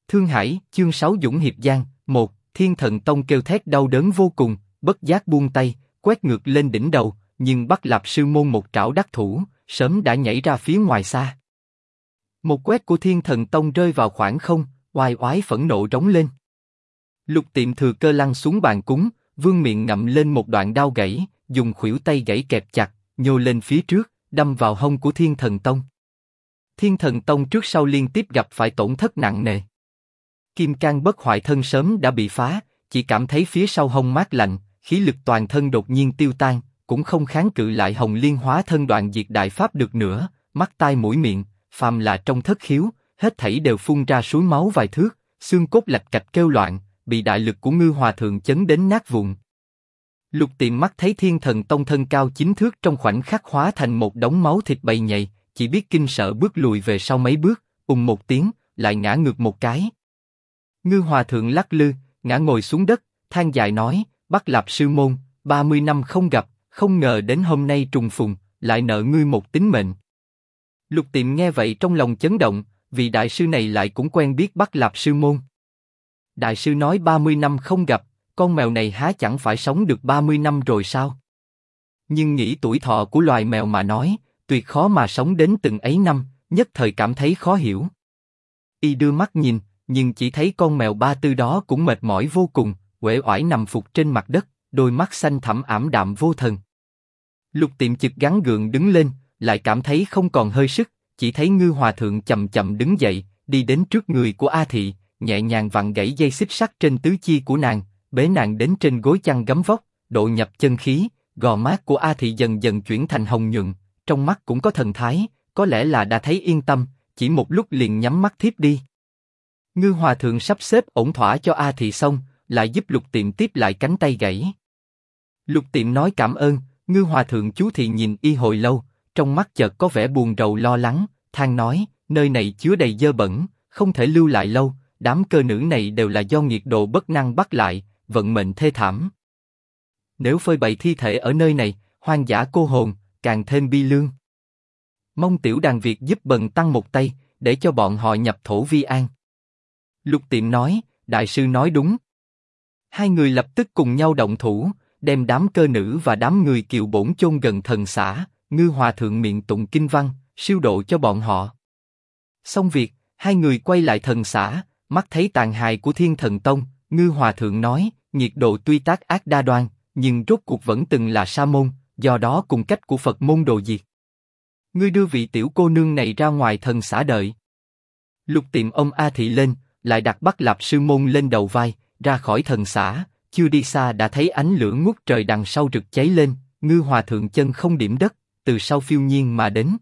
Thương Hải, chương 6 Dũng Hiệp Giang, 1, Thiên Thần Tông kêu thét đau đớn vô cùng, bất giác buông tay, quét ngược lên đỉnh đầu, nhưng Bắc Lạp Sư Môn một trảo đắc thủ, sớm đã nhảy ra phía ngoài xa. Một quét của Thiên Thần Tông rơi vào khoảng không, oai oái phẫn nộ rống lên. Lục Tiệm thừa cơ lăn xuống bàn cúng, vương miệng ngậm lên một đoạn đao gãy, dùng khuỷu tay gãy kẹp chặt, nhô lên phía trước, đâm vào hông của Thiên Thần Tông. Thiên Thần Tông trước sau liên tiếp gặp phải tổn thất nặng nề. Kim Cang Bất Hoại Thân sớm đã bị phá, chỉ cảm thấy phía sau hông mát lạnh, khí lực toàn thân đột nhiên tiêu tan, cũng không kháng cự lại Hồng Liên Hóa Thân Đoạn Diệt Đại Pháp được nữa. Mắt tai mũi miệng, phàm là trong thất khiếu, hết thảy đều phun ra suối máu vài thước, xương cốt lạch cạch kêu loạn, bị đại lực của Ngư Hòa Thượng chấn đến nát vụn. Lục Tiệm mắt thấy Thiên Thần Tông thân cao 9 thước trong khoảnh khắc hóa thành một đống máu thịt bầy nhầy, chỉ biết kinh sợ bước lùi về sau mấy bước, một tiếng, lại ngã ngược một cái. Ngư Hòa Thượng lắc lư, ngã ngồi xuống đất, than dài nói: Bắc Lạp Sư Môn, 30 năm không gặp, không ngờ đến hôm nay trùng phùng, lại nợ ngươi một tính mệnh. Lục Tiệm nghe vậy trong lòng chấn động, vì đại sư này lại cũng quen biết Bắc Lạp Sư Môn. Đại sư nói 30 năm không gặp, con mèo này há chẳng phải sống được 30 năm rồi sao? Nhưng nghĩ tuổi thọ của loài mèo mà nói, tuyệt khó mà sống đến từng ấy năm, nhất thời cảm thấy khó hiểu. Y đưa mắt nhìn, nhưng chỉ thấy con mèo Ba Tư đó cũng mệt mỏi vô cùng, uể oải nằm phục trên mặt đất, đôi mắt xanh thẳm ảm đạm vô thần. Lục Tiệm chực gắng gượng đứng lên, lại cảm thấy không còn hơi sức, chỉ thấy Ngư Hòa Thượng chậm chậm đứng dậy, đi đến trước người của A Thị, nhẹ nhàng vặn gãy dây xích sắt trên tứ chi của nàng, bế nàng đến trên gối chăn gấm vóc, độ nhập chân khí, gò má của A Thị dần dần chuyển thành hồng nhuận, trong mắt cũng có thần thái, có lẽ là đã thấy yên tâm, chỉ một lúc liền nhắm mắt thiếp đi. Ngư Hòa Thượng sắp xếp ổn thỏa cho A Thị xong, lại giúp Lục Tiệm tiếp lại cánh tay gãy. Lục Tiệm nói cảm ơn, Ngư Hòa Thượng chú thị nhìn y hồi lâu, trong mắt chợt có vẻ buồn rầu lo lắng, than nói: nơi này chứa đầy dơ bẩn, không thể lưu lại lâu, đám cơ nữ này đều là do nghiệt đồ bất năng bắt lại, vận mệnh thê thảm. Nếu phơi bày thi thể ở nơi này, hoang dã cô hồn, càng thêm bi lương. Mong Tiểu Đàn Việt giúp Bần Tăng một tay, để cho bọn họ nhập thổ vi an. Lục Tiệm nói: đại sư nói đúng. Hai người lập tức cùng nhau động thủ, đem đám cơ nữ và đám người Kiều Bổn chôn gần thần xã. Ngư Hòa Thượng miệng tụng kinh văn, siêu độ cho bọn họ. Xong việc, hai người quay lại thần xã, mắt thấy tàn hài của Thiên Thần Tông. Ngư Hòa Thượng nói: nghiệt đồ tuy tác ác đa đoan, nhưng rốt cuộc vẫn từng là sa môn, do đó cùng cách của Phật môn đồ diệt. Ngươi đưa vị tiểu cô nương này ra ngoài thần xã đợi. Lục Tiệm ôm A Thị lên, lại đặt Bắc Lạp Sư Môn lên đầu vai, ra khỏi thần xã, chưa đi xa đã thấy ánh lửa ngút trời đằng sau rực cháy lên. Ngư Hòa Thượng chân không điểm đất, từ sau phiêu nhiên mà đến.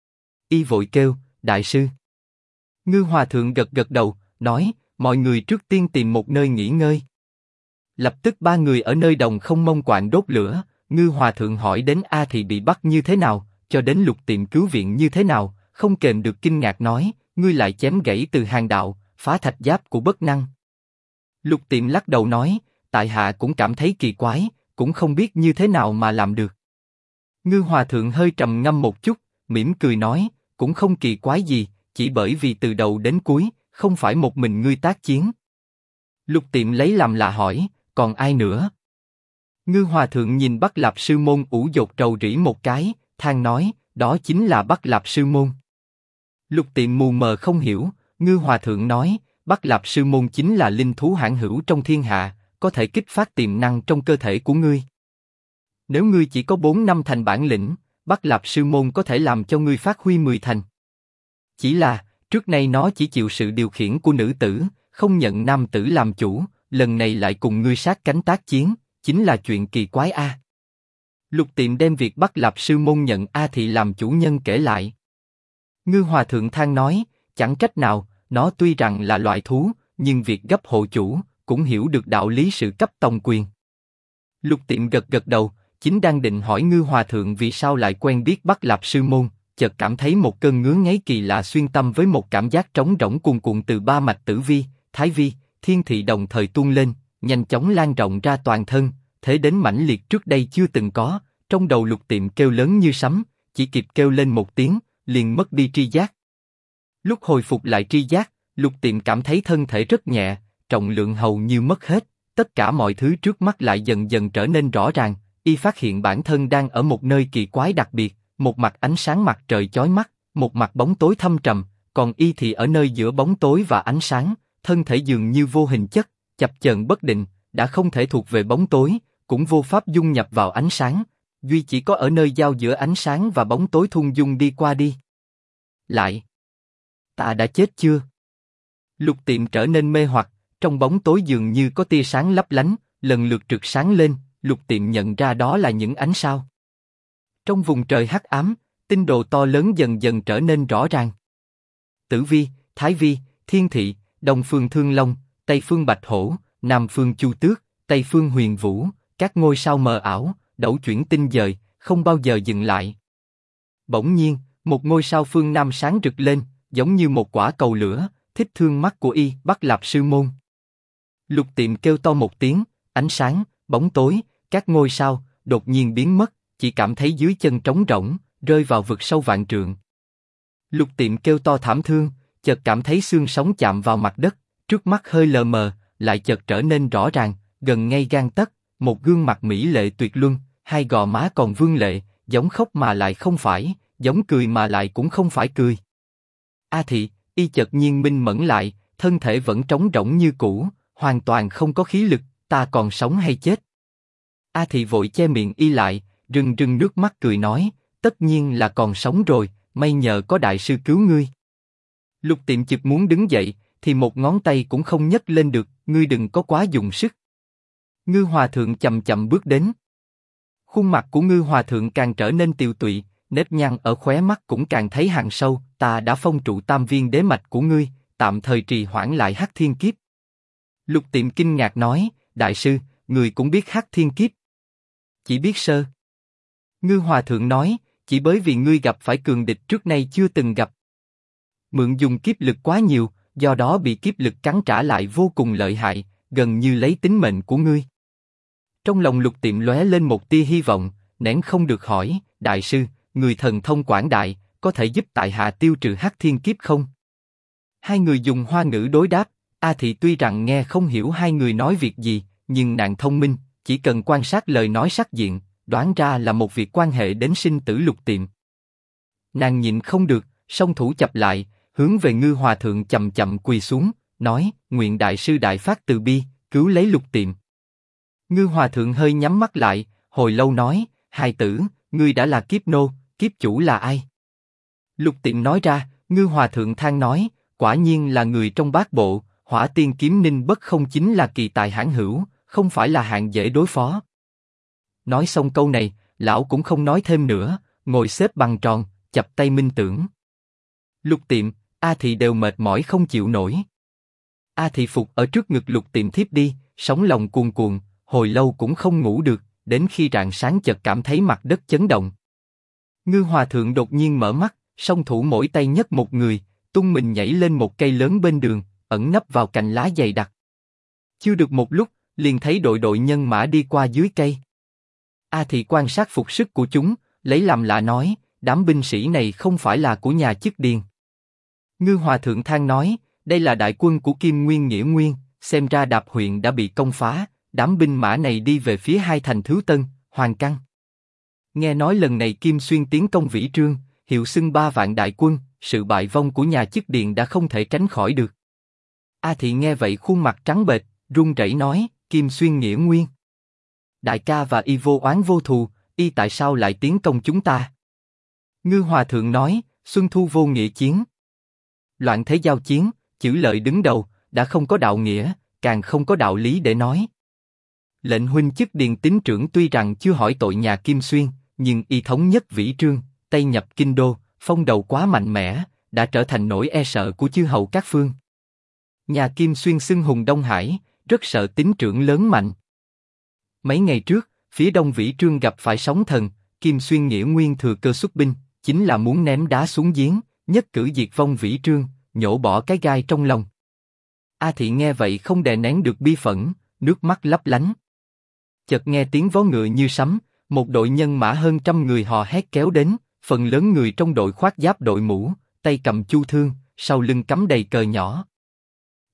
Y vội kêu: đại sư. Ngư Hòa Thượng gật gật đầu, nói: mọi người trước tiên tìm một nơi nghỉ ngơi. Lập tức ba người ở nơi đồng không mông quạng đốt lửa. Ngư Hòa Thượng hỏi đến A Thị bị bắt như thế nào, cho đến Lục Tiệm cứu viện như thế nào, không kềm được kinh ngạc nói: ngươi lại chém gãy từ hàng đạo, phá thạch giáp của bất năng. Lục Tiệm lắc đầu nói: tại hạ cũng cảm thấy kỳ quái, cũng không biết như thế nào mà làm được. Ngư Hòa Thượng hơi trầm ngâm một chút, mỉm cười nói: cũng không kỳ quái gì, chỉ bởi vì từ đầu đến cuối, không phải một mình ngươi tác chiến. Lục Tiệm lấy làm lạ hỏi: còn ai nữa? Ngư Hòa Thượng nhìn Bắc Lạp Sư Môn ủ dột rầu rĩ một cái, than nói: đó chính là Bắc Lạp Sư Môn. Lục Tiệm mù mờ không hiểu. Ngư Hòa Thượng nói: Bắc Lạp Sư Môn chính là linh thú hãn hữu trong thiên hạ, có thể kích phát tiềm năng trong cơ thể của ngươi. Nếu ngươi chỉ có 4 năm thành bản lĩnh, Bắc Lạp Sư Môn có thể làm cho ngươi phát huy 10 thành. Chỉ là, trước nay nó chỉ chịu sự điều khiển của nữ tử, không nhận nam tử làm chủ, lần này lại cùng ngươi sát cánh tác chiến, chính là chuyện kỳ quái a. Lục Tiệm đem việc Bắc Lạp Sư Môn nhận A Thị làm chủ nhân kể lại. Ngư Hòa Thượng than nói: chẳng trách nào, nó tuy rằng là loại thú, nhưng việc gấp hộ chủ, cũng hiểu được đạo lý sự cấp tòng quyền. Lục Tiệm gật gật đầu, chính đang định hỏi Ngư Hòa Thượng vì sao lại quen biết Bắc Lạp Sư Môn, chợt cảm thấy một cơn ngứa ngáy kỳ lạ xuyên tâm với một cảm giác trống rỗng cuồn cuộn từ ba mạch Tử Vi, Thái Vi, Thiên Thị đồng thời tuôn lên, nhanh chóng lan rộng ra toàn thân, thế đến mãnh liệt trước đây chưa từng có. Trong đầu Lục Tiệm kêu lớn như sấm, chỉ kịp kêu lên một tiếng, liền mất đi tri giác. Lúc hồi phục lại tri giác, Lục Tiệm cảm thấy thân thể rất nhẹ, trọng lượng hầu như mất hết, tất cả mọi thứ trước mắt lại dần dần trở nên rõ ràng. Y phát hiện bản thân đang ở một nơi kỳ quái đặc biệt, một mặt ánh sáng mặt trời chói mắt, một mặt bóng tối thâm trầm, còn y thì ở nơi giữa bóng tối và ánh sáng, thân thể dường như vô hình chất, chập chờn bất định, đã không thể thuộc về bóng tối, cũng vô pháp dung nhập vào ánh sáng, duy chỉ có ở nơi giao giữa ánh sáng và bóng tối thung dung đi qua đi lại. Ta đã chết chưa? Lục Tiệm trở nên mê hoặc, trong bóng tối dường như có tia sáng lấp lánh, lần lượt rực sáng lên. Lục Tiệm nhận ra đó là những ánh sao. Trong vùng trời hắc ám, tinh đồ to lớn dần dần trở nên rõ ràng. Tử Vi, Thái Vi, Thiên Thị, Đông phương Thương Long, Tây phương Bạch Hổ, Nam phương Chu Tước, Tây phương Huyền Vũ, các ngôi sao mờ ảo, đẩu chuyển tinh dời, không bao giờ dừng lại. Bỗng nhiên, một ngôi sao phương Nam sáng rực lên, giống như một quả cầu lửa, thích thương mắt của y, Bắc Lạp Sư Môn. Lục Tiệm kêu to một tiếng, ánh sáng, bóng tối, các ngôi sao đột nhiên biến mất, chỉ cảm thấy dưới chân trống rỗng, rơi vào vực sâu vạn trượng. Lục Tiệm kêu to thảm thương, chợt cảm thấy xương sống chạm vào mặt đất, trước mắt hơi lờ mờ, lại chợt trở nên rõ ràng, gần ngay gang tấc, một gương mặt mỹ lệ tuyệt luân, hai gò má còn vương lệ, giống khóc mà lại không phải, giống cười mà lại cũng không phải cười. A Thị, y chợt nhiên minh mẫn lại, thân thể vẫn trống rỗng như cũ, hoàn toàn không có khí lực, ta còn sống hay chết? A Thị vội che miệng y lại, rưng rưng nước mắt cười nói, tất nhiên là còn sống rồi, may nhờ có đại sư cứu ngươi. Lục Tiệm chực muốn đứng dậy, thì một ngón tay cũng không nhấc lên được, ngươi đừng có quá dùng sức. Ngư Hòa Thượng chậm chậm bước đến. Khuôn mặt của Ngư Hòa Thượng càng trở nên tiều tụy, nếp nhăn ở khóe mắt cũng càng thấy hằn sâu, ta đã phong trụ tam viên đế mạch của ngươi, tạm thời trì hoãn lại Hắc Thiên Kiếp. Lục Tiệm kinh ngạc nói, đại sư, người cũng biết Hắc Thiên Kiếp? Chỉ biết sơ. Ngư Hòa Thượng nói, chỉ bởi vì ngươi gặp phải cường địch trước nay chưa từng gặp. Mượn dùng kiếp lực quá nhiều, do đó bị kiếp lực cắn trả lại vô cùng lợi hại, gần như lấy tính mệnh của ngươi. Trong lòng Lục Tiệm lóe lên một tia hy vọng, nén không được hỏi, đại sư, người thần thông quảng đại, có thể giúp tại hạ tiêu trừ Hắc Thiên Kiếp không? Hai người dùng hoa ngữ đối đáp, A Thị tuy rằng nghe không hiểu hai người nói việc gì, nhưng nàng thông minh, chỉ cần quan sát lời nói sắc diện, đoán ra là một việc quan hệ đến sinh tử Lục Tiệm. Nàng nhịn không được, song thủ chập lại, hướng về Ngư Hòa Thượng chậm chậm quỳ xuống, nói, nguyện đại sư đại phát từ bi, cứu lấy Lục Tiệm. Ngư Hòa Thượng hơi nhắm mắt lại, hồi lâu nói, hài tử, ngươi đã là kiếp nô, kiếp chủ là ai? Lục Tiệm nói ra, Ngư Hòa Thượng than nói, quả nhiên là người trong bát bộ, Hỏa Tiên Kiếm Ninh Bất không chính là kỳ tài hãn hữu, không phải là hạng dễ đối phó. Nói xong câu này, lão cũng không nói thêm nữa, ngồi xếp bằng tròn, chập tay minh tưởng. Lục Tiệm, A Thị đều mệt mỏi không chịu nổi. A Thị phục ở trước ngực Lục Tiệm thiếp đi, sóng lòng cuồn cuộn, hồi lâu cũng không ngủ được, đến khi rạng sáng chợt cảm thấy mặt đất chấn động. Ngư Hòa Thượng đột nhiên mở mắt, song thủ mỗi tay nhấc một người, tung mình nhảy lên một cây lớn bên đường, ẩn nấp vào cành lá dày đặc. Chưa được một lúc, liền thấy đội đội nhân mã đi qua dưới cây. A Thị quan sát phục sức của chúng, lấy làm lạ nói, đám binh sĩ này không phải là của nhà chức điền. Ngư Hòa Thượng than nói, đây là đại quân của Kim Nguyên Nghĩa Nguyên, xem ra Đạp huyện đã bị công phá, đám binh mã này đi về phía hai thành Thứ Tân, Hoàng Căn. Nghe nói lần này Kim Xuyên tiến công Vĩ Trương, hiệu xưng 3 vạn đại quân, sự bại vong của nhà chức điền đã không thể tránh khỏi được. A Thị nghe vậy khuôn mặt trắng bệch, run rẩy nói, Kim Xuyên Nghĩa Nguyên. Đại ca và y vô oán vô thù, y tại sao lại tiến công chúng ta? Ngư Hòa Thượng nói, xuân thu vô nghĩa chiến. Loạn thế giao chiến, chữ lợi đứng đầu, đã không có đạo nghĩa, càng không có đạo lý để nói. Lệnh huynh chức điền tín trưởng tuy rằng chưa hỏi tội nhà Kim Xuyên, nhưng y thống nhất Vĩ Trương, Tây nhập Kinh Đô, phong đầu quá mạnh mẽ, đã trở thành nỗi e sợ của chư hầu các phương. Nhà Kim Xuyên xưng hùng Đông Hải, rất sợ tín trưởng lớn mạnh. Mấy ngày trước, phía đông Vĩ Trương gặp phải sóng thần, Kim Xuyên Nghĩa Nguyên thừa cơ xuất binh, chính là muốn ném đá xuống giếng, nhất cử diệt vong Vĩ Trương, nhổ bỏ cái gai trong lòng. A Thị nghe vậy không đè nén được bi phẫn, nước mắt lấp lánh. Chợt nghe tiếng vó ngựa như sấm, một đội nhân mã hơn 100 người hò hét kéo đến, phần lớn người trong đội khoác giáp đội mũ, tay cầm chu thương, sau lưng cắm đầy cờ nhỏ.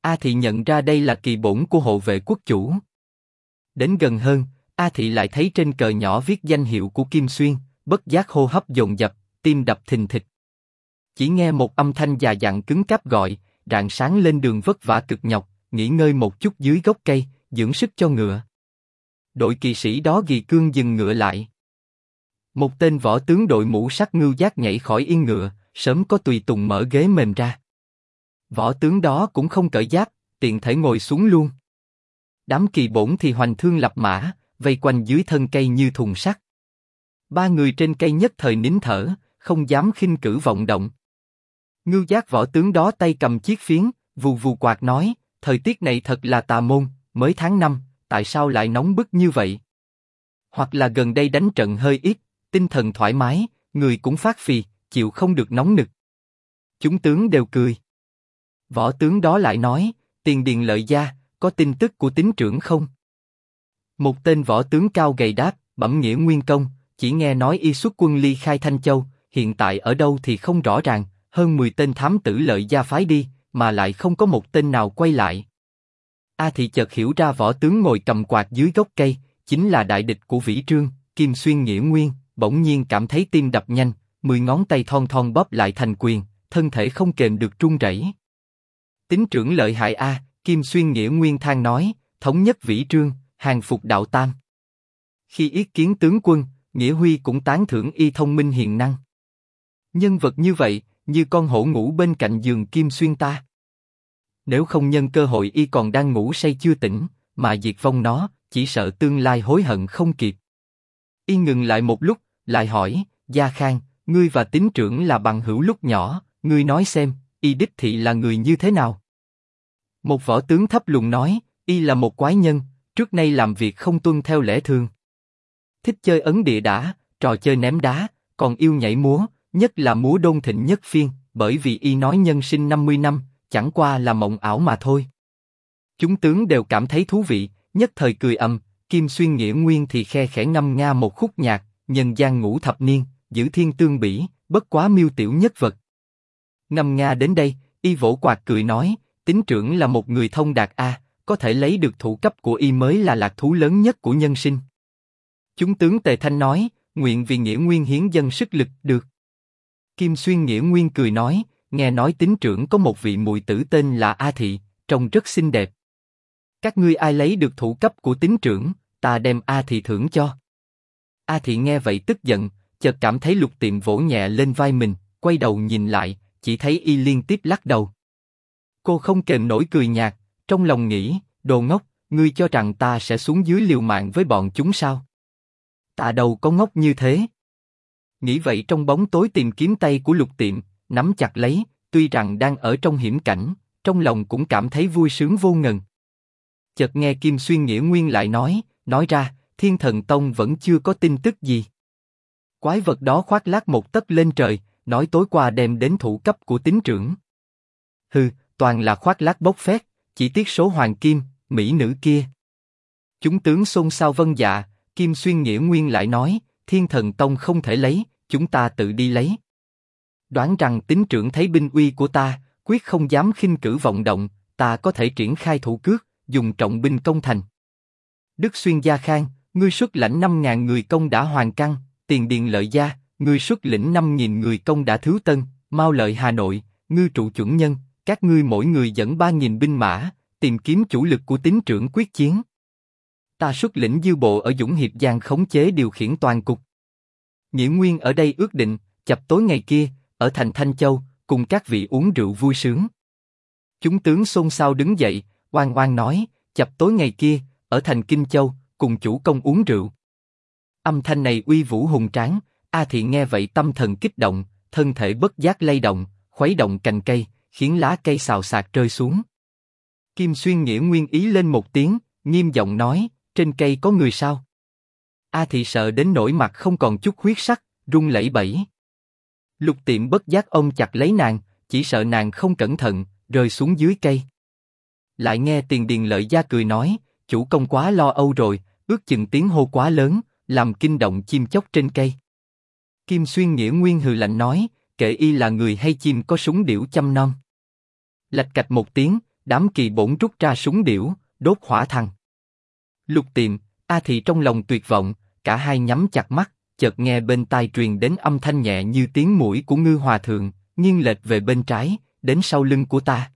A Thị nhận ra đây là kỳ bổn của hộ vệ quốc chủ. Đến gần hơn, A Thị lại thấy trên cờ nhỏ viết danh hiệu của Kim Xuyên, bất giác hô hấp dồn dập, tim đập thình thịch. Chỉ nghe một âm thanh già dặn cứng cáp gọi, rạng sáng lên đường vất vả cực nhọc, nghỉ ngơi một chút dưới gốc cây, dưỡng sức cho ngựa. Đội kỵ sĩ đó ghi cương dừng ngựa lại. Một tên võ tướng đội mũ sắt ngưu giác nhảy khỏi yên ngựa, sớm có tùy tùng mở ghế mềm ra. Võ tướng đó cũng không cởi giáp, tiện thể ngồi xuống luôn. Đám kỳ bổn thì hoành thương lập mã, vây quanh dưới thân cây như thùng sắt. Ba người trên cây nhất thời nín thở, không dám khinh cử vọng động. Ngưu giác võ tướng đó tay cầm chiếc phiến, vù vù quạt nói, thời tiết này thật là tà môn, mới tháng 5, tại sao lại nóng bức như vậy? Hoặc là gần đây đánh trận hơi ít, tinh thần thoải mái, người cũng phát phì, chịu không được nóng nực. Chúng tướng đều cười. Võ tướng đó lại nói, Tiền Điền Lợi gia, có tin tức của tín trưởng không? Một tên võ tướng cao gầy đáp, bẩm nghĩa nguyên công, chỉ nghe nói y xuất quân ly khai Thanh Châu, hiện tại ở đâu thì không rõ ràng, hơn 10 tên thám tử Lợi gia phái đi, mà lại không có một tên nào quay lại. A Thị chợt hiểu ra võ tướng ngồi cầm quạt dưới gốc cây, chính là đại địch của Vĩ Trương, Kim Xuyên Nghĩa Nguyên, bỗng nhiên cảm thấy tim đập nhanh, 10 ngón tay thon thon bóp lại thành quyền, thân thể không kềm được run rẩy. Tín trưởng lợi hại a, Kim Xuyên Nghĩa Nguyên than nói, thống nhất Vĩ Trương, hàng phục đạo tam. Khi yết kiến tướng quân, Nghĩa Huy cũng tán thưởng y thông minh hiền năng. Nhân vật như vậy, như con hổ ngủ bên cạnh giường Kim Xuyên ta. Nếu không nhân cơ hội y còn đang ngủ say chưa tỉnh, mà diệt vong nó, chỉ sợ tương lai hối hận không kịp. Y ngừng lại một lúc, lại hỏi, Gia Khang, ngươi và tín trưởng là bằng hữu lúc nhỏ, ngươi nói xem, y đích thị là người như thế nào? Một võ tướng thấp lùng nói, y là một quái nhân, trước nay làm việc không tuân theo lẽ thường. Thích chơi ấn địa đả, trò chơi ném đá, còn yêu nhảy múa, nhất là múa Đôn Thịnh Nhất Phiên, bởi vì y nói nhân sinh 50 năm, chẳng qua là mộng ảo mà thôi. Chúng tướng đều cảm thấy thú vị, nhất thời cười ầm. Kim Xuyên Nghĩa Nguyên thì khe khẽ ngâm nga một khúc nhạc, nhân gian ngũ thập niên, giữ thiên tương bỉ, bất quá miêu tiểu nhất vật. Ngâm nga đến đây, y vỗ quạt cười nói, tín trưởng là một người thông đạt a, có thể lấy được thủ cấp của y mới là lạc thú lớn nhất của nhân sinh. Chúng tướng tề thanh nói, nguyện vì Nghĩa Nguyên hiến dâng sức lực, được. Kim Xuyên Nghĩa Nguyên cười nói, nghe nói tín trưởng có một vị muội tử tên là A Thị, trông rất xinh đẹp. Các ngươi ai lấy được thủ cấp của tín trưởng, ta đem A Thị thưởng cho. A Thị nghe vậy tức giận, chợt cảm thấy Lục Tiệm vỗ nhẹ lên vai mình, quay đầu nhìn lại, chỉ thấy y liên tiếp lắc đầu. Cô không kềm nổi cười nhạt, trong lòng nghĩ, đồ ngốc, ngươi cho rằng ta sẽ xuống dưới liều mạng với bọn chúng sao? Ta đâu có ngốc như thế. Nghĩ vậy trong bóng tối tìm kiếm tay của Lục Tiệm, nắm chặt lấy, tuy rằng đang ở trong hiểm cảnh, trong lòng cũng cảm thấy vui sướng vô ngần. Chợt nghe Kim Xuyên Nghĩa Nguyên lại nói ra, Thiên Thần Tông vẫn chưa có tin tức gì. Quái vật đó khoác lác một tấc lên trời, nói tối qua đem đến thủ cấp của tín trưởng. Hừ, toàn là khoác lác bốc phét, chỉ tiếc số hoàng kim, mỹ nữ kia. Chúng tướng xôn xao vâng dạ, Kim Xuyên Nghĩa Nguyên lại nói, Thiên Thần Tông không thể lấy, chúng ta tự đi lấy. Đoán rằng tín trưởng thấy binh uy của ta, quyết không dám khinh cử vọng động, ta có thể triển khai thủ cước, dùng trọng binh công thành. Đức Xuyên Gia Khang, ngươi xuất lãnh 5.000 người công đã Hoàng Căn, Tiền Điền Lợi gia, ngươi xuất lĩnh 5.000 người công đã Thiếu Tân, Mao Lợi Hà Nội, Ngư Trụ Chuẩn Nhân, các ngươi mỗi người dẫn 3.000 binh mã, tìm kiếm chủ lực của tín trưởng quyết chiến. Ta xuất lĩnh dư bộ ở Dũng Hiệp Giang khống chế điều khiển toàn cục. Nghĩa Nguyên ở đây ước định, chập tối ngày kia, ở thành Thanh Châu, cùng các vị uống rượu vui sướng. Chúng tướng xôn xao đứng dậy, oan oan nói, chập tối ngày kia, ở thành Kinh Châu, cùng chủ công uống rượu. Âm thanh này uy vũ hùng tráng, A Thị nghe vậy tâm thần kích động, thân thể bất giác lay động, khuấy động cành cây, khiến lá cây xào xạc rơi xuống. Kim Xuyên Nghĩa Nguyên ý lên một tiếng, nghiêm giọng nói, trên cây có người sao? A Thị sợ đến nỗi mặt không còn chút huyết sắc, run lẩy bẩy. Lục Tiệm bất giác ôm chặt lấy nàng, chỉ sợ nàng không cẩn thận, rơi xuống dưới cây. Lại nghe Tiền Điền Lợi gia cười nói, chủ công quá lo âu rồi, ước chừng tiếng hô quá lớn, làm kinh động chim chóc trên cây. Kim Xuyên Nghĩa Nguyên hừ lạnh nói, kệ y là người hay chim có súng điểu chăm nom. Lạch cạch một tiếng, đám kỳ bổn rút ra súng điểu, đốt hỏa thằng. Lục Tiệm, A Thị trong lòng tuyệt vọng, cả hai nhắm chặt mắt, chợt nghe bên tai truyền đến âm thanh nhẹ như tiếng mũi của Ngư Hòa Thượng, nghiêng lệch về bên trái, đến sau lưng của ta.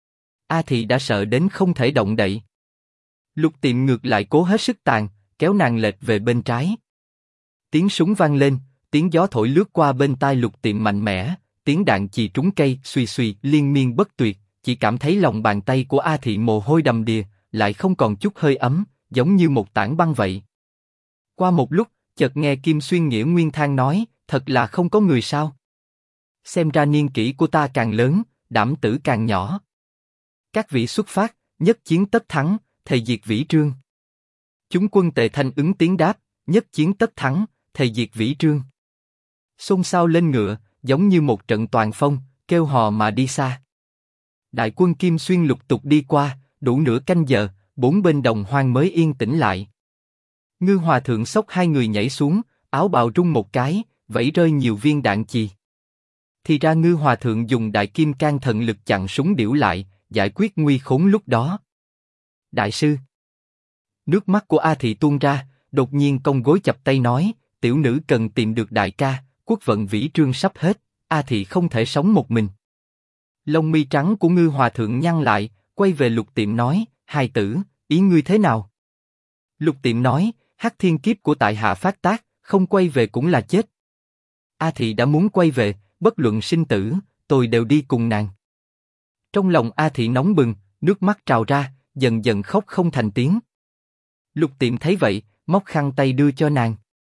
A Thị đã sợ đến không thể động đậy. Lục Tiệm ngược lại cố hết sức tàn, kéo nàng lệch về bên trái. Tiếng súng vang lên, tiếng gió thổi lướt qua bên tai Lục Tiệm mạnh mẽ, tiếng đạn chì trúng cây, suy suy liên miên bất tuyệt, chỉ cảm thấy lòng bàn tay của A Thị mồ hôi đầm đìa, lại không còn chút hơi ấm, giống như một tảng băng vậy. Qua một lúc, chợt nghe Kim Xuyên Nghĩa Nguyên than nói, thật là không có người sao? Xem ra niên kỷ của ta càng lớn, đảm tử càng nhỏ. Các vị xuất phát, nhất chiến tất thắng, thề diệt Vĩ Trương. Chúng quân Tề Thanh ứng tiếng đáp, nhất chiến tất thắng, thề diệt Vĩ Trương. Xôn xao lên ngựa, giống như một trận toàn phong, kêu hò mà đi xa. Đại quân Kim Xuyên lục tục đi qua, đủ nửa canh giờ, bốn bên đồng hoang mới yên tĩnh lại. Ngư Hòa Thượng xốc hai người nhảy xuống, áo bào rung một cái, vẩy rơi nhiều viên đạn chì. Thì ra Ngư Hòa Thượng dùng đại kim can thần lực chặn súng điểu lại, giải quyết nguy khốn lúc đó. Đại sư. Nước mắt của A Thị tuôn ra, đột nhiên cong gối chập tay nói, tiểu nữ cần tìm được đại ca, quốc vận Vĩ Trương sắp hết, A Thị không thể sống một mình. Lông mi trắng của Ngư Hòa Thượng nhăn lại, quay về Lục Tiệm nói, hài tử, ý ngươi thế nào? Lục Tiệm nói, hắc thiên kiếp của tại hạ phát tác, không quay về cũng là chết. A Thị đã muốn quay về, bất luận sinh tử, tôi đều đi cùng nàng. Trong lòng A Thị nóng bừng, nước mắt trào ra, dần dần khóc không thành tiếng. Lục Tiệm thấy vậy, móc khăn tay đưa cho nàng.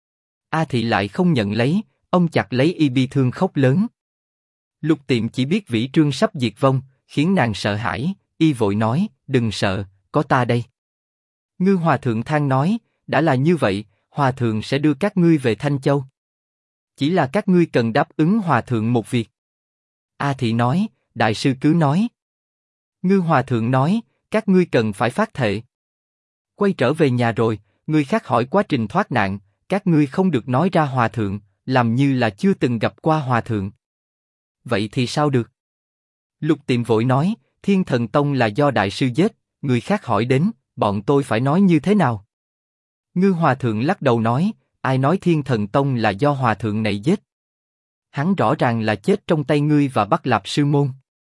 A Thị lại không nhận lấy, ông chặt lấy y bi thương khóc lớn. Lục Tiệm chỉ biết Vĩ Trương sắp diệt vong, khiến nàng sợ hãi, y vội nói, đừng sợ, có ta đây. Ngư Hòa Thượng than nói, đã là như vậy, Hòa Thượng sẽ đưa các ngươi về Thanh Châu. Chỉ là các ngươi cần đáp ứng Hòa Thượng một việc. A Thị nói, đại sư cứ nói. Ngư Hòa Thượng nói, các ngươi cần phải phát thệ. Quay trở về nhà rồi, người khác hỏi quá trình thoát nạn, các ngươi không được nói ra Hòa Thượng, làm như là chưa từng gặp qua Hòa Thượng. Vậy thì sao được? Lục Tiệm vội nói, Thiên Thần Tông là do đại sư giết, người khác hỏi đến, bọn tôi phải nói như thế nào? Ngư Hòa Thượng lắc đầu nói, ai nói Thiên Thần Tông là do Hòa Thượng này giết? Hắn rõ ràng là chết trong tay ngươi và Bắc Lạp Sư Môn.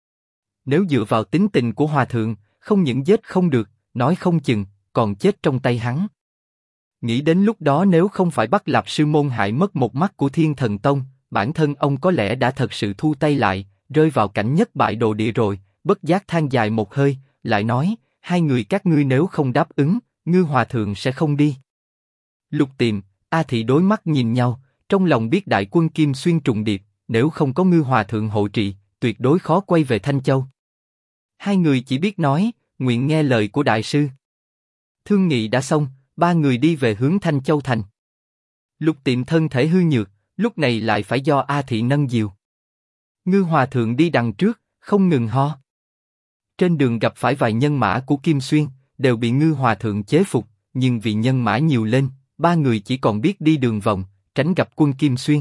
Nếu dựa vào tính tình của Hòa Thượng, không những giết không được, nói không chừng, còn chết trong tay hắn. Nghĩ đến lúc đó nếu không phải Bắc Lạp Sư Môn hại mất một mắt của Thiên Thần Tông, bản thân ông có lẽ đã thật sự thu tay lại, rơi vào cảnh nhất bại đồ địa rồi, bất giác than dài một hơi, lại nói, hai người các ngươi nếu không đáp ứng, Ngư Hòa Thượng sẽ không đi. Lục Tiệm, A Thị đối mắt nhìn nhau, trong lòng biết đại quân Kim Xuyên trùng điệp, nếu không có Ngư Hòa Thượng hộ trì, tuyệt đối khó quay về Thanh Châu. Hai người chỉ biết nói, nguyện nghe lời của đại sư. Thương nghị đã xong, ba người đi về hướng Thanh Châu thành. Lục Tiệm thân thể hư nhược, lúc này lại phải do A Thị nâng dìu. Ngư Hòa Thượng đi đằng trước, không ngừng ho. Trên đường gặp phải vài nhân mã của Kim Xuyên, đều bị Ngư Hòa Thượng chế phục, nhưng vì nhân mã nhiều lên, ba người chỉ còn biết đi đường vòng, tránh gặp quân Kim Xuyên.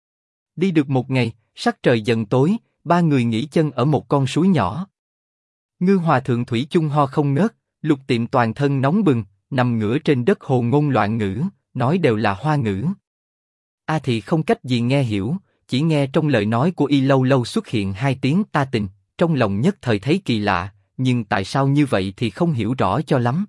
Đi được một ngày, sắc trời dần tối, ba người nghỉ chân ở một con suối nhỏ. Ngư Hòa Thượng thủy chung ho không ngớt, Lục Tiệm toàn thân nóng bừng, nằm ngửa trên đất hồ ngôn loạn ngữ, nói đều là hoa ngữ. A Thị không cách gì nghe hiểu, chỉ nghe trong lời nói của y lâu lâu xuất hiện hai tiếng ta tình, trong lòng nhất thời thấy kỳ lạ, nhưng tại sao như vậy thì không hiểu rõ cho lắm.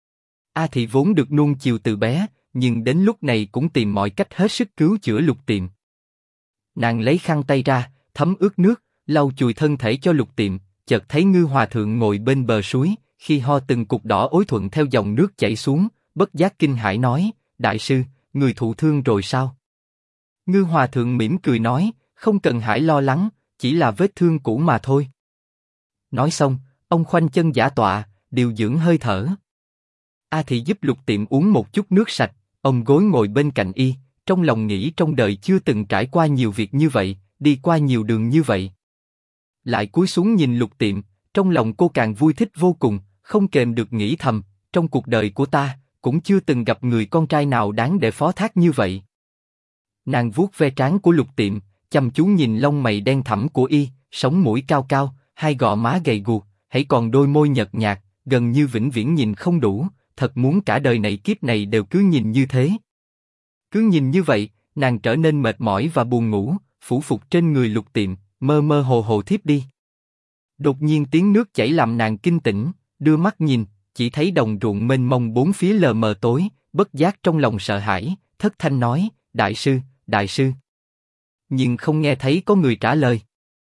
A Thị vốn được nuông chiều từ bé, nhưng đến lúc này cũng tìm mọi cách hết sức cứu chữa Lục Tiệm. Nàng lấy khăn tay ra, thấm ướt nước, lau chùi thân thể cho Lục Tiệm, chợt thấy Ngư Hòa Thượng ngồi bên bờ suối, khi ho từng cục đỏ ối thuận theo dòng nước chảy xuống, bất giác kinh hãi nói, đại sư, người thụ thương rồi sao? Ngư Hòa Thượng mỉm cười nói, không cần hãi lo lắng, chỉ là vết thương cũ mà thôi. Nói xong, ông khoanh chân giả tọa, điều dưỡng hơi thở. A Thị giúp Lục Tiệm uống một chút nước sạch, ông gối ngồi bên cạnh y, trong lòng nghĩ trong đời chưa từng trải qua nhiều việc như vậy, đi qua nhiều đường như vậy. Lại cúi xuống nhìn Lục Tiệm, trong lòng cô càng vui thích vô cùng, không kềm được nghĩ thầm, trong cuộc đời của ta, cũng chưa từng gặp người con trai nào đáng để phó thác như vậy. Nàng vuốt ve trán của Lục Tiệm, chăm chú nhìn lông mày đen thẳm của y, sống mũi cao cao, hai gò má gầy guộc, hãy còn đôi môi nhợt nhạt, gần như vĩnh viễn nhìn không đủ, thật muốn cả đời này kiếp này đều cứ nhìn như thế. Cứ nhìn như vậy, nàng trở nên mệt mỏi và buồn ngủ, phủ phục trên người Lục Tiệm, mơ mơ hồ hồ thiếp đi. Đột nhiên tiếng nước chảy làm nàng kinh tỉnh, đưa mắt nhìn, chỉ thấy đồng ruộng mênh mông bốn phía lờ mờ tối, bất giác trong lòng sợ hãi, thất thanh nói, đại sư, đại sư. Nhưng không nghe thấy có người trả lời.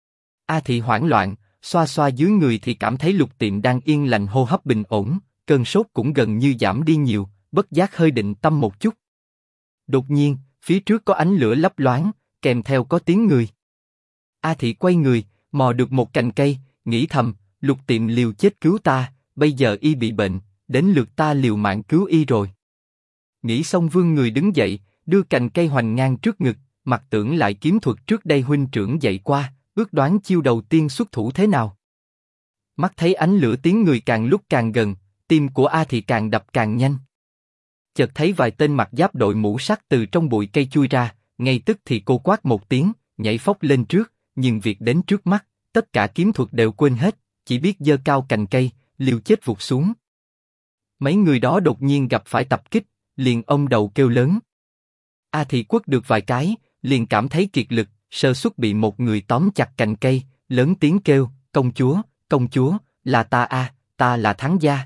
A Thị hoảng loạn, xoa xoa dưới người thì cảm thấy Lục Tiệm đang yên lành, hô hấp bình ổn, cơn sốt cũng gần như giảm đi nhiều, bất giác hơi định tâm một chút. Đột nhiên, phía trước có ánh lửa lấp loáng, kèm theo có tiếng người. A Thị quay người, mò được một cành cây, nghĩ thầm, Lục Tiệm liều chết cứu ta, bây giờ y bị bệnh, đến lượt ta liều mạng cứu y rồi. Nghĩ xong vươn người đứng dậy, đưa cành cây hoành ngang trước ngực, mặc tưởng lại kiếm thuật trước đây huynh trưởng dạy qua, ước đoán chiêu đầu tiên xuất thủ thế nào. Mắt thấy ánh lửa tiếng người càng lúc càng gần, tim của A Thị càng đập càng nhanh. Chợt thấy vài tên mặc giáp đội mũ sắt từ trong bụi cây chui ra, ngay tức thì cô quát một tiếng, nhảy phóc lên trước, nhưng việc đến trước mắt, tất cả kiếm thuật đều quên hết, chỉ biết giơ cao cành cây, liều chết vụt xuống. Mấy người đó đột nhiên gặp phải tập kích, liền ôm đầu kêu lớn. A Thị quất được vài cái, liền cảm thấy kiệt lực, sơ suất bị một người tóm chặt cành cây, lớn tiếng kêu, công chúa, là ta a, ta là Thắng Gia.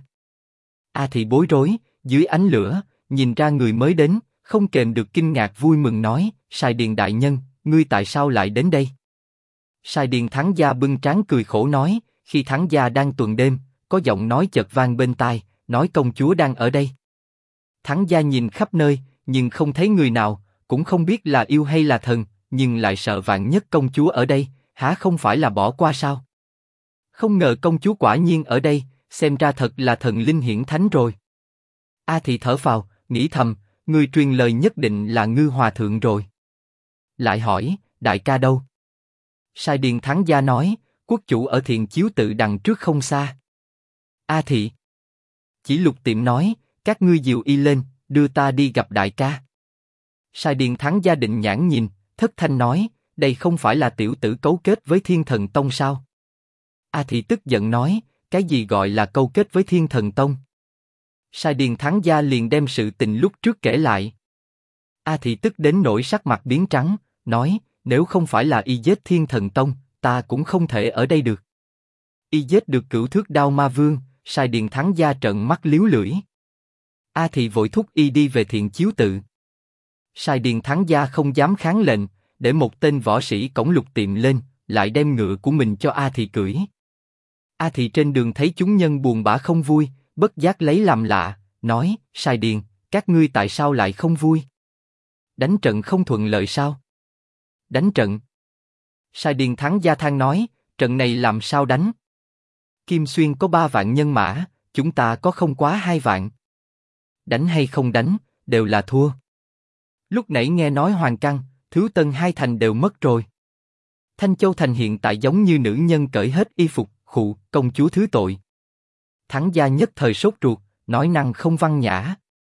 A Thị bối rối, dưới ánh lửa, nhìn ra người mới đến, không kềm được kinh ngạc vui mừng nói, Sài Điền đại nhân, ngươi tại sao lại đến đây? Sài Điền Thắng Gia bưng trán cười khổ nói, khi Thắng Gia đang tuần đêm, có giọng nói chợt vang bên tai, nói công chúa đang ở đây. Thắng Gia nhìn khắp nơi, nhưng không thấy người nào, cũng không biết là yêu hay là thần, nhưng lại sợ vạn nhất công chúa ở đây, há không phải là bỏ qua sao? Không ngờ công chúa quả nhiên ở đây, xem ra thật là thần linh hiển thánh rồi. A Thị thở phào, nghĩ thầm, người truyền lời nhất định là Ngư Hòa Thượng rồi. Lại hỏi, đại ca đâu? Sài Điền Thắng Gia nói, quốc chủ ở Thiền Chiếu Tự đằng trước không xa. A Thị chỉ Lục Tiệm nói, các ngươi dìu y lên, đưa ta đi gặp đại ca. Sài Điền Thắng Gia định nhãn nhìn, thất thanh nói, đây không phải là tiểu tử cấu kết với Thiên Thần Tông sao? A Thị tức giận nói, cái gì gọi là câu kết với Thiên Thần Tông? Sài Điền Thắng Gia liền đem sự tình lúc trước kể lại. A Thị tức đến nỗi sắc mặt biến trắng, nói, nếu không phải là y giết Thiên Thần Tông, ta cũng không thể ở đây được. Y giết được Cửu Thước Đao Ma Vương, Sài Điền Thắng Gia trợn mắt liếu lưỡi. A Thị vội thúc y đi về Thiền Chiếu Tự. Sài Điền Thắng Gia không dám kháng lệnh, để một tên võ sĩ cõng Lục Tiệm lên, lại đem ngựa của mình cho A Thị cưỡi. A Thị trên đường thấy chúng nhân buồn bã không vui, bất giác lấy làm lạ, nói, Sài Điền, các ngươi tại sao lại không vui? Đánh trận không thuận lợi sao? Đánh trận? Sài Điền Thắng Gia than nói, trận này làm sao đánh? Kim Xuyên có 3 vạn nhân mã, chúng ta có không quá 2 vạn. Đánh hay không đánh, đều là thua. Lúc nãy nghe nói Hoàng Căn, Thiếu Tân hai thành đều mất rồi. Thanh Châu thành hiện tại giống như nữ nhân cởi hết y phục, khụ, công chúa thứ tội. Thắng Gia nhất thời sốt ruột, nói năng không văn nhã.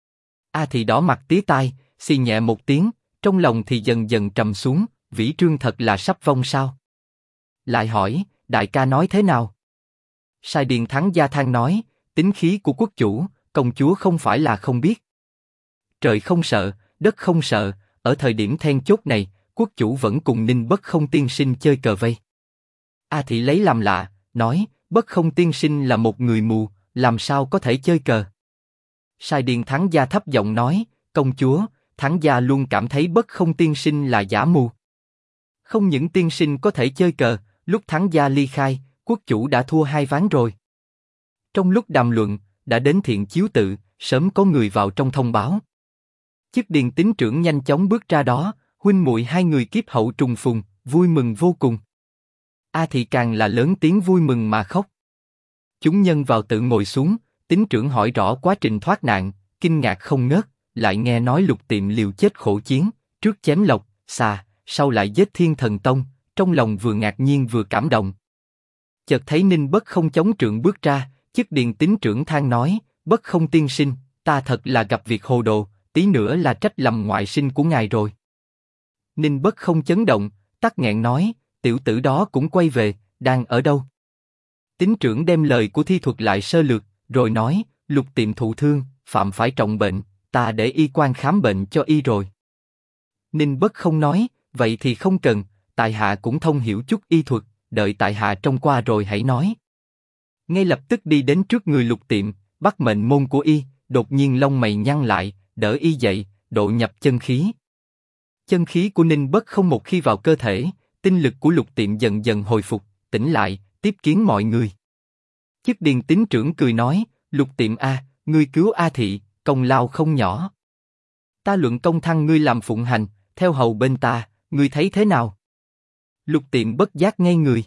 A Thị đỏ mặt tía tai, xì nhẹ một tiếng, trong lòng thì dần dần trầm xuống, Vĩ Trương thật là sắp vong sao? Lại hỏi, đại ca nói thế nào? Sài Điền Thắng Gia than nói, tính khí của quốc chủ, công chúa không phải là không biết. Trời không sợ, đất không sợ, ở thời điểm then chốt này, quốc chủ vẫn cùng Ninh Bất Không tiên sinh chơi cờ vây. A Thị lấy làm lạ, nói, Bất Không tiên sinh là một người mù, làm sao có thể chơi cờ? Sài Điền Thắng Gia thấp giọng nói, công chúa, Thắng Gia luôn cảm thấy Bất Không tiên sinh là giả mù. Không những tiên sinh có thể chơi cờ, lúc Thắng Gia ly khai, quốc chủ đã thua 2 ván rồi. Trong lúc đàm luận, đã đến Thiện Chiếu Tự, sớm có người vào trong thông báo. Chức Điền Tín trưởng nhanh chóng bước ra đó, huynh muội hai người kiếp hậu trùng phùng, vui mừng vô cùng. A Thị càng là lớn tiếng vui mừng mà khóc. Chúng nhân vào tự ngồi xuống, Tín trưởng hỏi rõ quá trình thoát nạn, kinh ngạc không ngớt, lại nghe nói Lục Tiệm liều chết khổ chiến, trước chém Lộc, Xà, sau lại giết Thiên Thần Tông, trong lòng vừa ngạc nhiên vừa cảm động. Chợt thấy Ninh Bất Không chống trượng bước ra, Chức Điền Tín trưởng than nói, Bất Không tiên sinh, ta thật là gặp việc hồ đồ, tí nữa là trách lầm ngoại sinh của ngài rồi. Ninh Bất Không chấn động, tắc nghẹn nói, tiểu tử đó cũng quay về, đang ở đâu? Tín trưởng đem lời của thi thuật lại sơ lược, rồi nói, Lục Tiệm thụ thương, phạm phải trọng bệnh, ta để y quan khám bệnh cho y rồi. Ninh Bất không nói, vậy thì không cần, tại hạ cũng thông hiểu chút y thuật, đợi tại hạ trông qua rồi hãy nói. Ngay lập tức đi đến trước người Lục Tiệm, bắt mệnh môn của y, đột nhiên lông mày nhăn lại, đỡ y dậy, độ nhập chân khí. Chân khí của Ninh Bất không một khi vào cơ thể, tinh lực của Lục Tiệm dần dần hồi phục, tỉnh lại, tiếp kiến mọi người. Chức Điền Tín trưởng cười nói, Lục Tiệm a, ngươi cứu A Thị, công lao không nhỏ. Ta luận công thăng ngươi làm phụng hành, theo hầu bên ta, ngươi thấy thế nào? Lục Tiệm bất giác ngây người.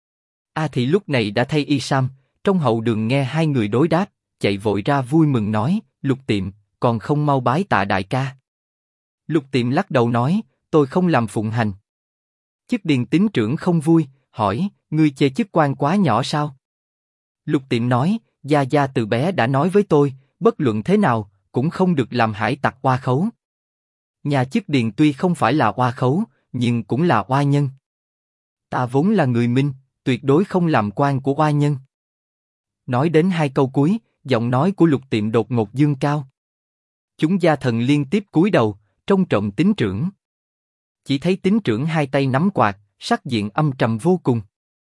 A Thị lúc này đã thay y sam, trong hậu đường nghe hai người đối đáp, chạy vội ra vui mừng nói, Lục Tiệm, còn không mau bái tạ đại ca. Lục Tiệm lắc đầu nói, tôi không làm phụng hành. Chức Điền Tín trưởng không vui, hỏi, ngươi chê chức quan quá nhỏ sao? Lục Tiệm nói, gia gia từ bé đã nói với tôi, bất luận thế nào, cũng không được làm hải tặc oa khấu. Nhà Chức Điền tuy không phải là oa khấu, nhưng cũng là oa nhân. Ta vốn là người Minh, tuyệt đối không làm quan của oa nhân. Nói đến hai câu cuối, giọng nói của Lục Tiệm đột ngột dương cao. Chúng gia thần liên tiếp cúi đầu, trông trộm Tín trưởng. Chỉ thấy Tín trưởng hai tay nắm quạt, sắc diện âm trầm vô cùng.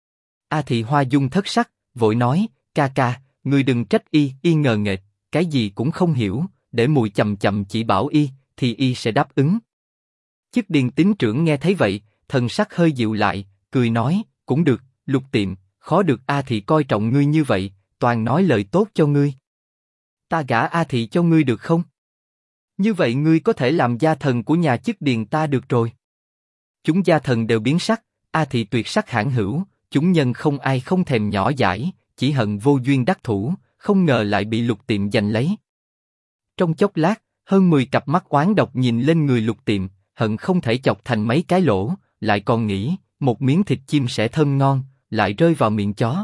A Thị hoa dung thất sắc, vội nói, ca ca, ngươi đừng trách y, y ngờ nghệch, cái gì cũng không hiểu, để mùi chậm chậm chỉ bảo y, thì y sẽ đáp ứng. Chức Điền Tín trưởng nghe thấy vậy, thần sắc hơi dịu lại, cười nói, cũng được, Lục Tiệm, khó được A Thị coi trọng ngươi như vậy, toàn nói lời tốt cho ngươi. Ta gả A Thị cho ngươi được không? Như vậy ngươi có thể làm gia thần của nhà Chức Điền ta được rồi. Chúng gia thần đều biến sắc, A Thị tuyệt sắc hãn hữu, chúng nhân không ai không thèm nhỏ dãi, chỉ hận vô duyên đắc thủ, không ngờ lại bị Lục Tiệm giành lấy. Trong chốc lát, hơn 10 cặp mắt oán độc nhìn lên người Lục Tiệm, hận không thể chọc thành mấy cái lỗ, lại còn nghĩ, một miếng thịt chim sẽ thơm ngon, lại rơi vào miệng chó.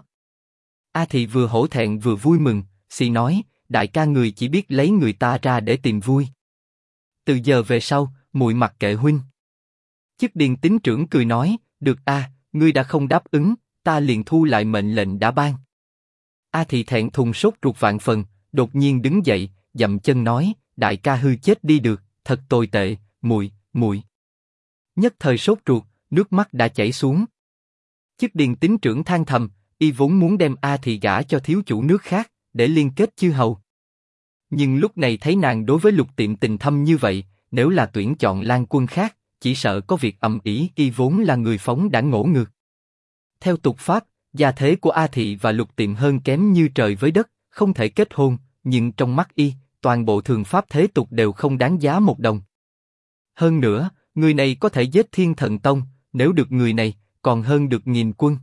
A Thị vừa hổ thẹn vừa vui mừng, xì nói, đại ca người chỉ biết lấy người ta ra để tìm vui. Từ giờ về sau, muội mặc kệ huynh. Chức Điền Tín trưởng cười nói, được a, ngươi đã không đáp ứng, ta liền thu lại mệnh lệnh đã ban. A Thị thẹn thùng sốt ruột vạn phần, đột nhiên đứng dậy, dậm chân nói, đại ca hư chết đi được, thật tồi tệ, muội. Nhất thời sốt ruột, nước mắt đã chảy xuống. Chức Điền Tín trưởng than thầm, y vốn muốn đem A Thị gả cho thiếu chủ nước khác, để liên kết chư hầu. Nhưng lúc này thấy nàng đối với Lục Tiệm tình thâm như vậy, nếu là tuyển chọn lang quân khác, chỉ sợ có việc ầm ĩ, y vốn là người phóng đãng ngỗ ngược. Theo tục pháp, gia thế của A Thị và Lục Tiệm hơn kém như trời với đất, không thể kết hôn, nhưng trong mắt y, toàn bộ thường pháp thế tục đều không đáng giá một đồng. Hơn nữa, người này có thể giết Thiên Thần Tông, nếu được người này, còn hơn được nghìn quân.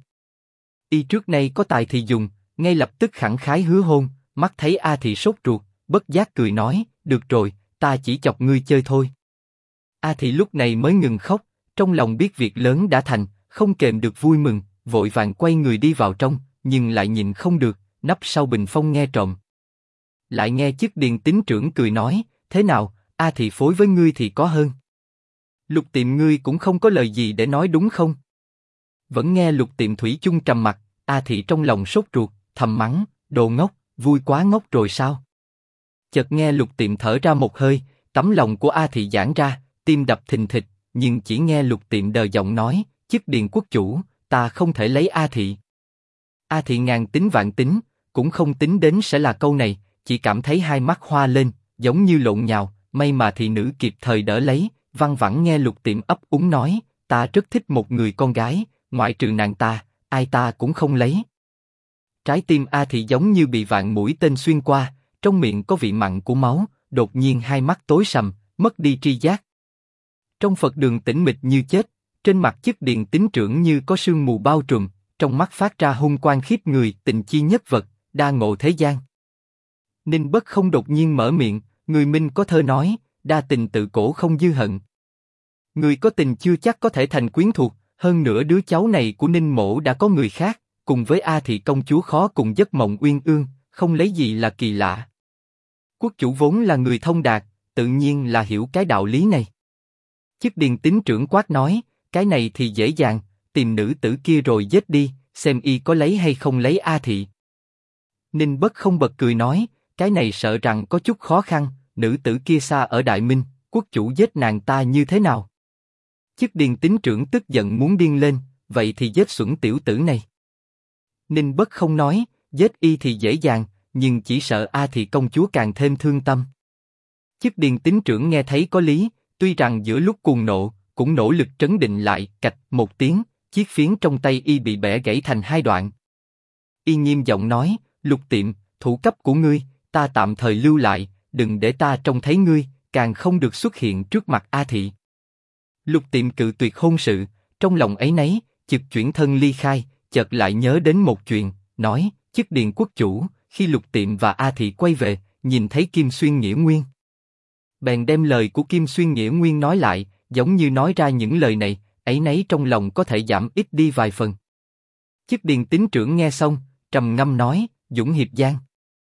Y trước nay có tài thì dùng, ngay lập tức khẳng khái hứa hôn, mắt thấy A Thị sốt ruột, bất giác cười nói, được rồi, ta chỉ chọc ngươi chơi thôi. A Thị lúc này mới ngừng khóc, trong lòng biết việc lớn đã thành, không kềm được vui mừng, vội vàng quay người đi vào trong, nhưng lại nhìn không được, nấp sau bình phong nghe trộm. Lại nghe Chức Điền Tín trưởng cười nói, thế nào, A Thị phối với ngươi thì có hơn. Lục Tiệm ngươi cũng không có lời gì để nói đúng không? Vẫn nghe Lục Tiệm thủy chung trầm mặc, A Thị trong lòng sốt ruột, thầm mắng, đồ ngốc, vui quá ngốc rồi sao? Chợt nghe Lục Tiệm thở ra một hơi, tấm lòng của A Thị giãn ra, tim đập thình thịch, nhưng chỉ nghe Lục Tiệm đờ giọng nói, Chức Điền quốc chủ, ta không thể lấy A Thị. A Thị ngàn tính vạn tính, cũng không tính đến sẽ là câu này, chỉ cảm thấy hai mắt hoa lên, giống như lộn nhào, may mà thị nữ kịp thời đỡ lấy, văng vẳng nghe Lục Tiệm ấp úng nói, ta rất thích một người con gái, ngoại trừ nàng ta, ai ta cũng không lấy. Trái tim A Thị giống như bị vạn mũi tên xuyên qua, trong miệng có vị mặn của máu, đột nhiên hai mắt tối sầm, mất đi tri giác. Trong Phật đường tĩnh mịch như chết, trên mặt Chức Điền Tín trưởng như có sương mù bao trùm, trong mắt phát ra hung quang khiếp người, tình chi nhất vật, đa ngộ thế gian. Ninh Bất không đột nhiên mở miệng, người Minh có thơ nói, đa tình tự cổ không dư hận. Người có tình chưa chắc có thể thành quyến thuộc, hơn nữa đứa cháu này của Ninh Mỗ đã có người khác, cùng với A Thị công chúa khó cùng giấc mộng uyên ương, không lấy gì là kỳ lạ. Quốc chủ vốn là người thông đạt, tự nhiên là hiểu cái đạo lý này. Chức Điền Tín trưởng quát nói, cái này thì dễ dàng, tìm nữ tử kia rồi giết đi, xem y có lấy hay không lấy A Thị. Ninh Bất Không bật cười nói, cái này sợ rằng có chút khó khăn, nữ tử kia xa ở Đại Minh, quốc chủ giết nàng ta như thế nào? Chức Điền Tín trưởng tức giận muốn điên lên, vậy thì giết xuẩn tiểu tử này. Ninh Bất Không nói, giết y thì dễ dàng, nhưng chỉ sợ A Thị công chúa càng thêm thương tâm. Chức Điền Tín trưởng nghe thấy có lý, tuy rằng giữa lúc cuồng nộ, cũng nỗ lực trấn định lại, cạch một tiếng, chiếc phiến trong tay y bị bẻ gãy thành hai đoạn. Y nghiêm giọng nói, Lục Tiệm, thủ cấp của ngươi, ta tạm thời lưu lại, đừng để ta trông thấy ngươi, càng không được xuất hiện trước mặt A Thị. Lục Tiệm cự tuyệt hôn sự, trong lòng áy náy, chực chuyển thân ly khai, chợt lại nhớ đến một chuyện, nói, Chức Điền quốc chủ, khi Lục Tiệm và A Thị quay về, nhìn thấy Kim Xuyên Nghĩa Nguyên. Bèn đem lời của Kim Xuyên Nghĩa Nguyên nói lại, giống như nói ra những lời này, áy náy trong lòng có thể giảm ít đi vài phần. Chức Điền Tín trưởng nghe xong, trầm ngâm nói, Dũng Hiệp Giang.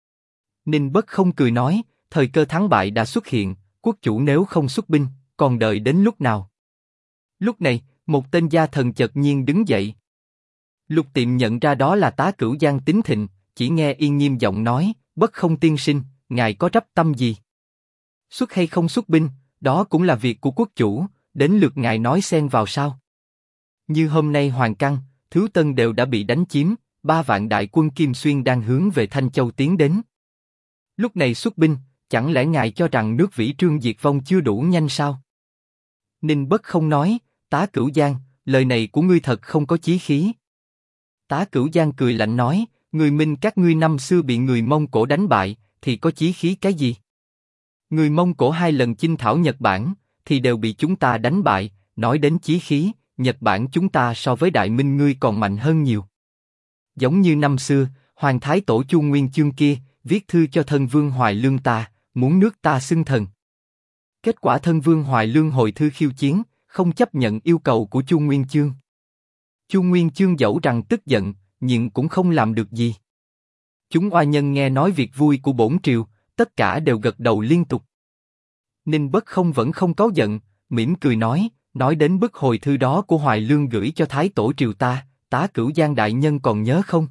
Ninh Bất Không cười nói, thời cơ thắng bại đã xuất hiện, quốc chủ nếu không xuất binh, còn đợi đến lúc nào? Lúc này, một tên gia thần chợt nhiên đứng dậy. Lục Tiệm nhận ra đó là tá cửu Giang Tín Thịnh, chỉ nghe y nghiêm giọng nói, Bất Không tiên sinh, ngài có rắp tâm gì? Xuất hay không xuất binh, đó cũng là việc của quốc chủ, đến lượt ngài nói xen vào sao? Như hôm nay Hoàng Căn, Thứ Tân đều đã bị đánh chiếm, 3 vạn đại quân Kim Xuyên đang hướng về Thanh Châu tiến đến. Lúc này xuất binh, chẳng lẽ ngài cho rằng nước Vĩ Trương diệt vong chưa đủ nhanh sao? Ninh Bất Không nói, tá cửu Giang, lời này của ngươi thật không có chí khí. Tá cửu Giang cười lạnh nói, người Minh các ngươi năm xưa bị người Mông Cổ đánh bại, thì có chí khí cái gì? Người Mông Cổ 2 lần chinh thảo Nhật Bản, thì đều bị chúng ta đánh bại, nói đến chí khí, Nhật Bản chúng ta so với Đại Minh ngươi còn mạnh hơn nhiều. Giống như năm xưa, Hoàng Thái Tổ Chu Nguyên Chương kia, viết thư cho thân vương Hoài Lương ta, muốn nước ta xưng thần. Kết quả thân vương Hoài Lương hồi thư khiêu chiến, không chấp nhận yêu cầu của Chu Nguyên Chương. Chu Nguyên Chương dẫu rằng tức giận, nhưng cũng không làm được gì. Chúng oai nhân nghe nói việc vui của bổn triều, tất cả đều gật đầu liên tục. Ninh Bất Không vẫn không cáu giận, mỉm cười nói đến bức hồi thư đó của Hoài Lương gửi cho Thái Tổ triều ta, tá cửu Giang đại nhân còn nhớ không?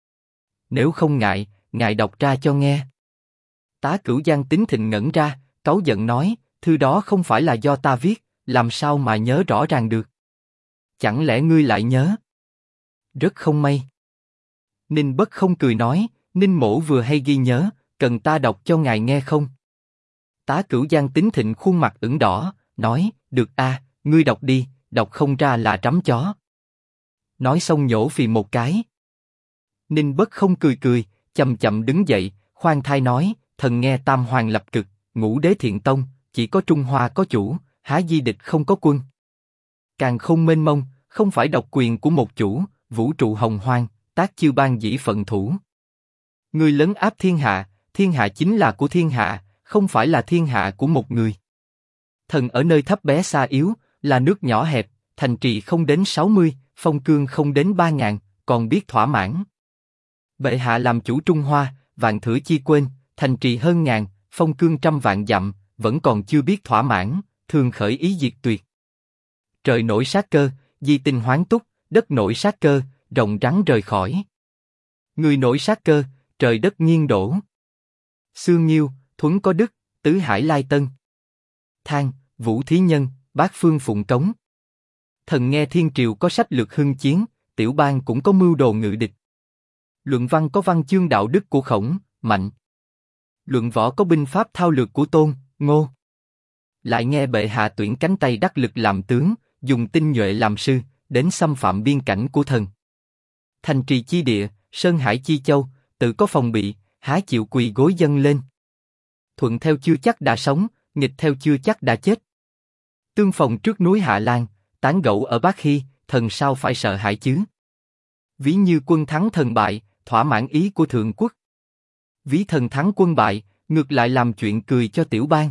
Nếu không ngại, ngài đọc ra cho nghe. Tá cửu Giang Tín Thịnh ngẩn ra, cáu giận nói, thư đó không phải là do ta viết, làm sao mà nhớ rõ ràng được? Chẳng lẽ ngươi lại nhớ? Rất không may. Ninh Bất Không cười nói, Ninh mỗ vừa hay ghi nhớ, cần ta đọc cho ngài nghe không? Tá cửu Giang Tín Thịnh khuôn mặt ửng đỏ, nói, được a, ngươi đọc đi, đọc không ra là trắm chó. Nói xong nhổ phì một cái. Ninh Bất Không cười cười, chậm chậm đứng dậy, khoan thai nói, thần nghe Tam Hoàng lập cực, Ngũ Đế thiện tông, chỉ có Trung Hoa có chủ, há di địch không có quân. Càng không mênh mông, không phải độc quyền của một chủ, vũ trụ hồng hoang, tác chiêu ban dĩ phận thủ. Người lấn áp thiên hạ chính là của thiên hạ, không phải là thiên hạ của một người. Thần ở nơi thấp bé xa yếu, là nước nhỏ hẹp, thành trì không đến 60, phong cương không đến 3.000, còn biết thỏa mãn. Bệ hạ làm chủ Trung Hoa, vạn thửa chi quên, thành trì hơn ngàn, phong cương trăm vạn dặm, vẫn còn chưa biết thỏa mãn, thường khởi ý diệt tuyệt. Trời nổi sát cơ, di tinh hoán túc, đất nổi sát cơ, rồng rắn rời khỏi. Người nổi sát cơ, trời đất nghiêng đổ. Xương Nghiêu, Thuấn có đức, tứ hải lai tân. Thang, Vũ Thí Nhân, bát phương phụng cống. Thần nghe thiên triều có sách lược hưng chiến, tiểu bang cũng có mưu đồ ngự địch. Luận văn có văn chương đạo đức của Khổng, Mạnh. Luận võ có binh pháp thao lược của Tôn, Ngô. Lại nghe bệ hạ tuyển cánh tay đắc lực làm tướng, dùng tinh nhuệ làm sư, đến xâm phạm biên cảnh của thần. Thành trì chi địa, sơn hải chi châu, tự có phòng bị, há chịu quỳ gối dâng lên. Thuận theo chưa chắc đã sống, nghịch theo chưa chắc đã chết. Tương phòng trước núi Hạ Lan, tán gẫu ở Bát Hy, thần sao phải sợ hãi chứ? Ví như quân thắng thần bại, thỏa mãn ý của thượng quốc. Ví thần thắng quân bại, ngược lại làm chuyện cười cho tiểu bang.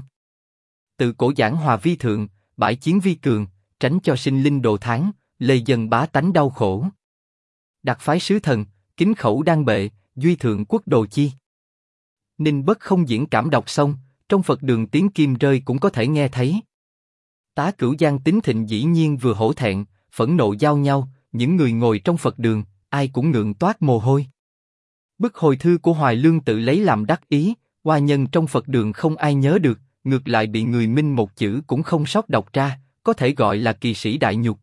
Tự cổ giảng hòa vi thượng, bãi chiến vi cường, tránh cho sinh linh đồ thán, lây dần bá tánh đau khổ. Đặc phái sứ thần, kính khẩu đan bệ, duy thượng quốc đồ chi. Ninh Bất Không diễn cảm đọc xong, trong Phật đường tiếng kim rơi cũng có thể nghe thấy. Tá cửu Giang Tín Thịnh dĩ nhiên vừa hổ thẹn, phẫn nộ giao nhau, những người ngồi trong Phật đường, ai cũng ngượng toát mồ hôi. Bức hồi thư của Hoài Lương tự lấy làm đắc ý, oa nhân trong Phật đường không ai nhớ được, ngược lại bị người Minh một chữ cũng không sót đọc ra, có thể gọi là kỳ sĩ đại nhục.